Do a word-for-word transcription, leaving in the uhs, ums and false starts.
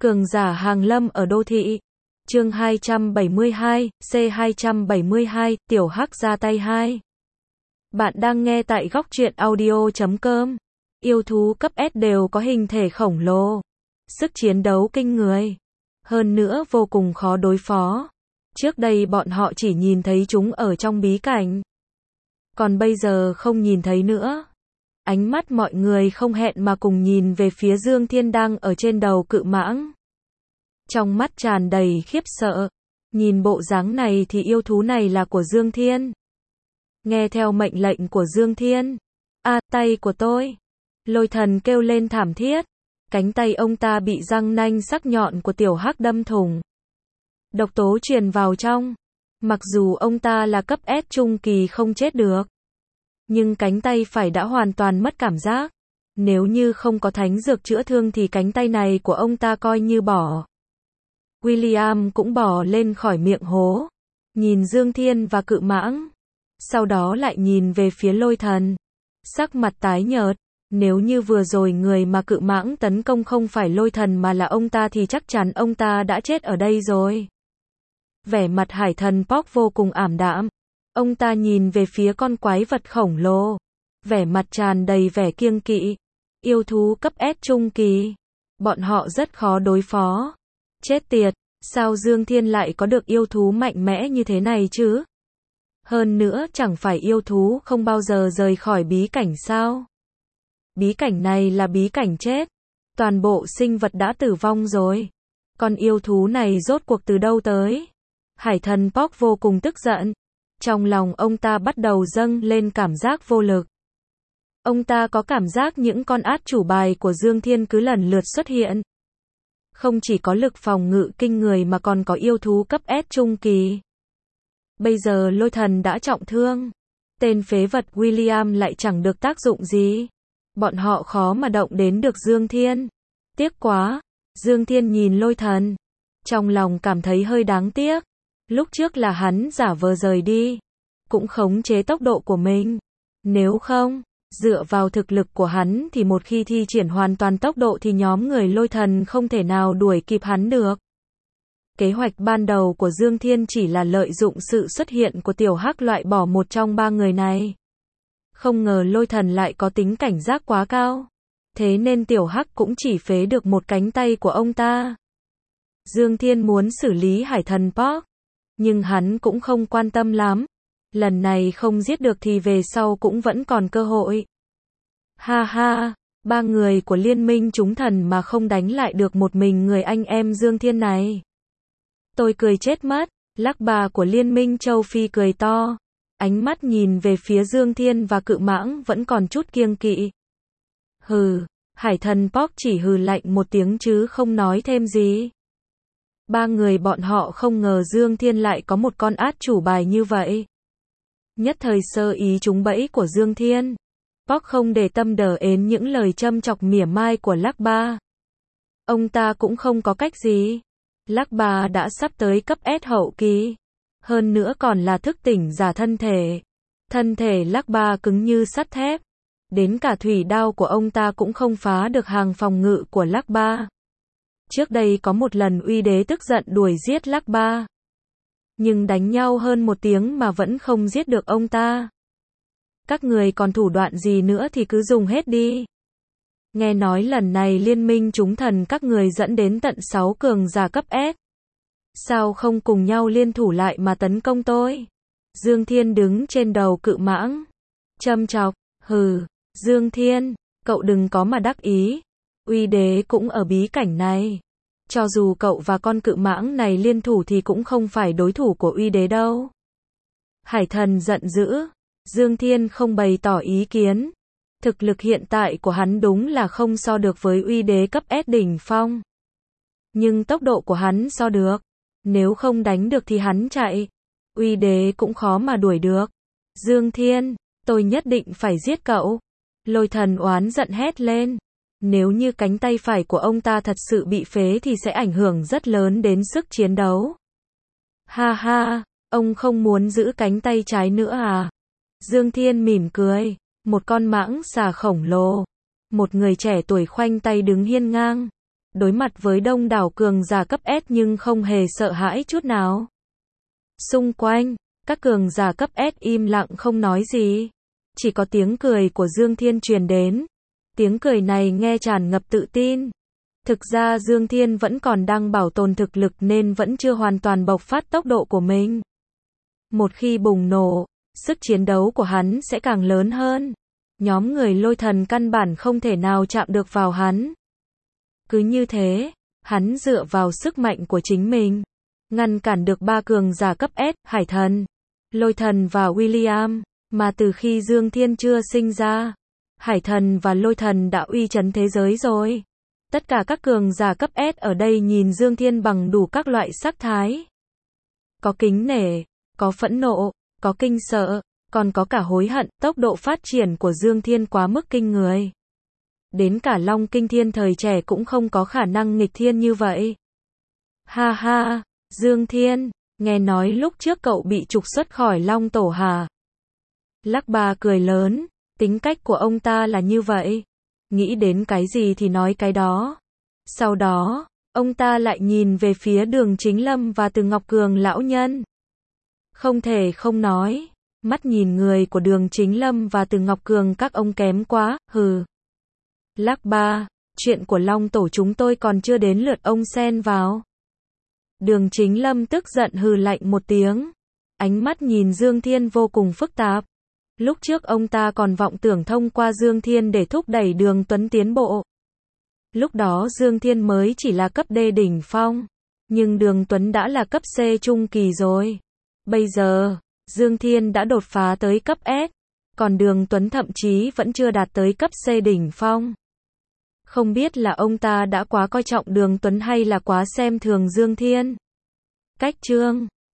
Cường giả hàng lâm ở đô thị. Chương hai trăm bảy mươi hai, C hai trăm bảy mươi hai, Tiểu Hắc ra tay hai. Bạn đang nghe tại góc truyện audio chấm com. Yêu thú cấp S đều có hình thể khổng lồ, sức chiến đấu kinh người, hơn nữa vô cùng khó đối phó. Trước đây bọn họ chỉ nhìn thấy chúng ở trong bí cảnh, còn bây giờ không nhìn thấy nữa. Ánh mắt mọi người không hẹn mà cùng nhìn về phía Dương Thiên đang ở trên đầu cự mãng. Trong mắt tràn đầy khiếp sợ. Nhìn bộ dáng này thì yêu thú này là của Dương Thiên. Nghe theo mệnh lệnh của Dương Thiên. A, tay của tôi. Lôi thần kêu lên thảm thiết. Cánh tay ông ta bị răng nanh sắc nhọn của Tiểu Hắc đâm thủng. Độc tố truyền vào trong. Mặc dù ông ta là cấp S trung kỳ không chết được, nhưng cánh tay phải đã hoàn toàn mất cảm giác. Nếu như không có thánh dược chữa thương thì cánh tay này của ông ta coi như bỏ. William cũng bò lên khỏi miệng hố, nhìn Dương Thiên và cự mãng, sau đó lại nhìn về phía lôi thần, sắc mặt tái nhợt. Nếu như vừa rồi người mà cự mãng tấn công không phải lôi thần mà là ông ta thì chắc chắn ông ta đã chết ở đây rồi. Vẻ mặt hải thần Pork vô cùng ảm đạm. Ông ta nhìn về phía con quái vật khổng lồ, vẻ mặt tràn đầy vẻ kiêng kỵ. Yêu thú cấp S trung kỳ, bọn họ rất khó đối phó. Chết tiệt, sao Dương Thiên lại có được yêu thú mạnh mẽ như thế này chứ? Hơn nữa chẳng phải yêu thú không bao giờ rời khỏi bí cảnh sao? Bí cảnh này là bí cảnh chết, toàn bộ sinh vật đã tử vong rồi. Con yêu thú này rốt cuộc từ đâu tới? Hải thần Pork vô cùng tức giận. Trong lòng ông ta bắt đầu dâng lên cảm giác vô lực. Ông ta có cảm giác những con át chủ bài của Dương Thiên cứ lần lượt xuất hiện. Không chỉ có lực phòng ngự kinh người mà còn có yêu thú cấp S trung kỳ. Bây giờ lôi thần đã trọng thương. Tên phế vật William lại chẳng được tác dụng gì. Bọn họ khó mà động đến được Dương Thiên. Tiếc quá. Dương Thiên nhìn lôi thần, trong lòng cảm thấy hơi đáng tiếc. Lúc trước là hắn giả vờ rời đi, cũng khống chế tốc độ của mình. Nếu không, dựa vào thực lực của hắn thì một khi thi triển hoàn toàn tốc độ thì nhóm người lôi thần không thể nào đuổi kịp hắn được. Kế hoạch ban đầu của Dương Thiên chỉ là lợi dụng sự xuất hiện của Tiểu Hắc loại bỏ một trong ba người này. Không ngờ lôi thần lại có tính cảnh giác quá cao. Thế nên Tiểu Hắc cũng chỉ phế được một cánh tay của ông ta. Dương Thiên muốn xử lý hải thần Pork, nhưng hắn cũng không quan tâm lắm. Lần này không giết được thì về sau cũng vẫn còn cơ hội. Ha ha, ba người của liên minh chúng thần mà không đánh lại được một mình người anh em Dương Thiên này. Tôi cười chết mất. Lắc bà của liên minh châu Phi cười to. Ánh mắt nhìn về phía Dương Thiên và cự mãng vẫn còn chút kiêng kỵ. Hừ, hải thần Pork chỉ hừ lạnh một tiếng chứ không nói thêm gì. Ba người bọn họ không ngờ Dương Thiên lại có một con át chủ bài như vậy. Nhất thời sơ ý trúng bẫy của Dương Thiên. Pork không để tâm đờ ến những lời châm chọc mỉa mai của Lắc Ba. Ông ta cũng không có cách gì. Lắc Ba đã sắp tới cấp S hậu kỳ. Hơn nữa còn là thức tỉnh giả thân thể. Thân thể Lắc Ba cứng như sắt thép. Đến cả thủy đao của ông ta cũng không phá được hàng phòng ngự của Lắc Ba. Trước đây có một lần Uy Đế tức giận đuổi giết Lắc Ba, nhưng đánh nhau hơn một tiếng mà vẫn không giết được ông ta. Các người còn thủ đoạn gì nữa thì cứ dùng hết đi. Nghe nói lần này liên minh chúng thần các người dẫn đến tận sáu cường giả cấp S. Sao không cùng nhau liên thủ lại mà tấn công tôi? Dương Thiên đứng trên đầu cự mãng, châm chọc. Hừ, Dương Thiên, cậu đừng có mà đắc ý. Uy Đế cũng ở bí cảnh này. Cho dù cậu và con cự mãng này liên thủ thì cũng không phải đối thủ của Uy Đế đâu. Hải thần giận dữ. Dương Thiên không bày tỏ ý kiến. Thực lực hiện tại của hắn đúng là không so được với Uy Đế cấp S đỉnh phong. Nhưng tốc độ của hắn so được. Nếu không đánh được thì hắn chạy. Uy Đế cũng khó mà đuổi được. Dương Thiên, tôi nhất định phải giết cậu. Lôi thần oán giận hét lên. Nếu như cánh tay phải của ông ta thật sự bị phế thì sẽ ảnh hưởng rất lớn đến sức chiến đấu. Ha ha, ông không muốn giữ cánh tay trái nữa à? Dương Thiên mỉm cười. Một con mãng xà khổng lồ. Một người trẻ tuổi khoanh tay đứng hiên ngang. đối mặt với đông đảo cường giả cấp S nhưng không hề sợ hãi chút nào. Xung quanh, các cường giả cấp S im lặng không nói gì. Chỉ có tiếng cười của Dương Thiên truyền đến. Tiếng cười này nghe tràn ngập tự tin. Thực ra Dương Thiên vẫn còn đang bảo tồn thực lực nên vẫn chưa hoàn toàn bộc phát tốc độ của mình. Một khi bùng nổ, sức chiến đấu của hắn sẽ càng lớn hơn. Nhóm người lôi thần căn bản không thể nào chạm được vào hắn. Cứ như thế, hắn dựa vào sức mạnh của chính mình, ngăn cản được ba cường giả cấp S, Hải Thần, Lôi Thần và William, mà từ khi Dương Thiên chưa sinh ra, Hải Thần và Lôi Thần đã uy chấn thế giới rồi. Tất cả các cường giả cấp S ở đây nhìn Dương Thiên bằng đủ các loại sắc thái. Có kính nể, có phẫn nộ, có kinh sợ, còn có cả hối hận. Tốc độ phát triển của Dương Thiên quá mức kinh người. Đến cả Long Kinh Thiên thời trẻ cũng không có khả năng nghịch thiên như vậy. Ha ha, Dương Thiên, nghe nói lúc trước cậu bị trục xuất khỏi Long Tổ hả? Lắc Ba cười lớn, tính cách của ông ta là như vậy. Nghĩ đến cái gì thì nói cái đó. Sau đó, ông ta lại nhìn về phía Đường Chính Lâm và Từ Ngọc Cường lão nhân. Không thể không nói, mắt nhìn người của Đường Chính Lâm và Từ Ngọc Cường các ông kém quá, hừ. Lắc Ba, chuyện của Long Tổ chúng tôi còn chưa đến lượt ông xen vào. Đường Chính Lâm tức giận hừ lạnh một tiếng. Ánh mắt nhìn Dương Thiên vô cùng phức tạp. Lúc trước ông ta còn vọng tưởng thông qua Dương Thiên để thúc đẩy Đường Tuấn tiến bộ. Lúc đó Dương Thiên mới chỉ là cấp D đỉnh phong. Nhưng Đường Tuấn đã là cấp C trung kỳ rồi. Bây giờ, Dương Thiên đã đột phá tới cấp S. Còn Đường Tuấn thậm chí vẫn chưa đạt tới cấp C đỉnh phong. Không biết là ông ta đã quá coi trọng Đường Tuấn hay là quá xem thường Dương Thiên. Cách chương